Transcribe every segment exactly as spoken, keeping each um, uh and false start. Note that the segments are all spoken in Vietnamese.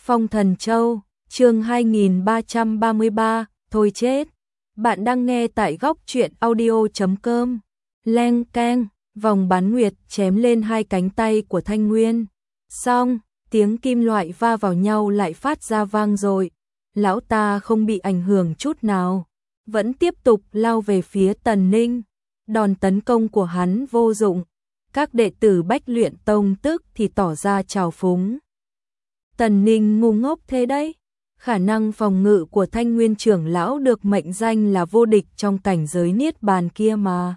Phong Thần Châu, chương hai nghìn ba trăm ba mươi ba, thôi chết. Bạn đang nghe tại góc truyện audio chấm com. Leng keng, vòng bán nguyệt chém lên hai cánh tay của Thanh Nguyên. Xong, tiếng kim loại va vào nhau lại phát ra vang dội. Lão ta không bị ảnh hưởng chút nào, vẫn tiếp tục lao về phía Tần Ninh. Đòn tấn công của hắn vô dụng. Các đệ tử Bách Luyện Tông tức thì tỏ ra trào phúng. Tần Ninh ngu ngốc thế đấy. Khả năng phòng ngự của Thanh Nguyên trưởng lão được mệnh danh là vô địch trong cảnh giới niết bàn kia mà.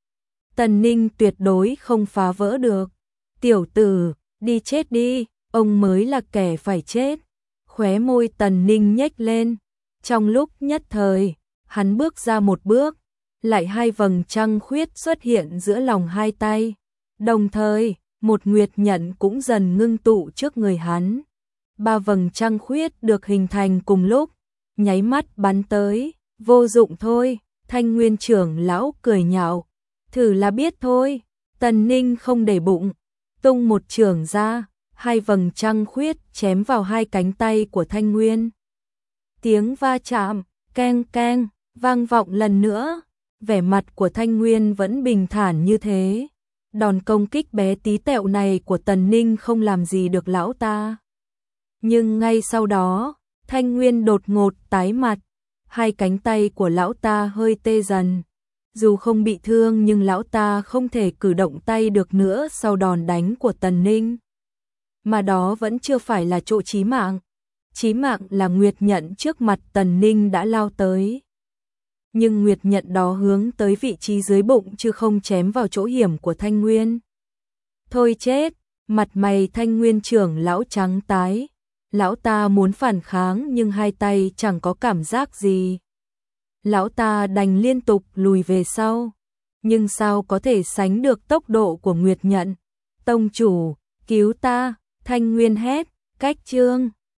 Tần Ninh tuyệt đối không phá vỡ được. Tiểu tử, đi chết đi, ông mới là kẻ phải chết. Khóe môi Tần Ninh nhếch lên. Trong lúc nhất thời, hắn bước ra một bước, lại hai vầng trăng khuyết xuất hiện giữa lòng hai tay. Đồng thời, một nguyệt nhận cũng dần ngưng tụ trước người hắn. Ba vầng trăng khuyết được hình thành cùng lúc, nháy mắt bắn tới, vô dụng thôi. Thanh Nguyên trưởng lão cười nhạo, thử là biết thôi. Tần Ninh không để bụng, tung một chưởng ra, hai vầng trăng khuyết chém vào hai cánh tay của Thanh Nguyên. Tiếng va chạm, keng keng, vang vọng lần nữa. Vẻ mặt của Thanh Nguyên vẫn bình thản như thế. Đòn công kích bé tí tẹo này của Tần Ninh không làm gì được lão ta. Nhưng ngay sau đó, Thanh Nguyên đột ngột tái mặt, hai cánh tay của lão ta hơi tê dần. Dù không bị thương nhưng lão ta không thể cử động tay được nữa sau đòn đánh của Tần Ninh. Mà đó vẫn chưa phải là chỗ chí mạng. Chí mạng là nguyệt nhận trước mặt Tần Ninh đã lao tới. Nhưng nguyệt nhận đó hướng tới vị trí dưới bụng chứ không chém vào chỗ hiểm của Thanh Nguyên. Thôi chết, mặt mày Thanh Nguyên trưởng lão trắng tái. Lão ta muốn phản kháng nhưng hai tay chẳng có cảm giác gì. Lão ta đành liên tục lùi về sau. Nhưng sao có thể sánh được tốc độ của nguyệt nhận? Tông chủ, cứu ta, Thanh Nguyên hét, cách chương.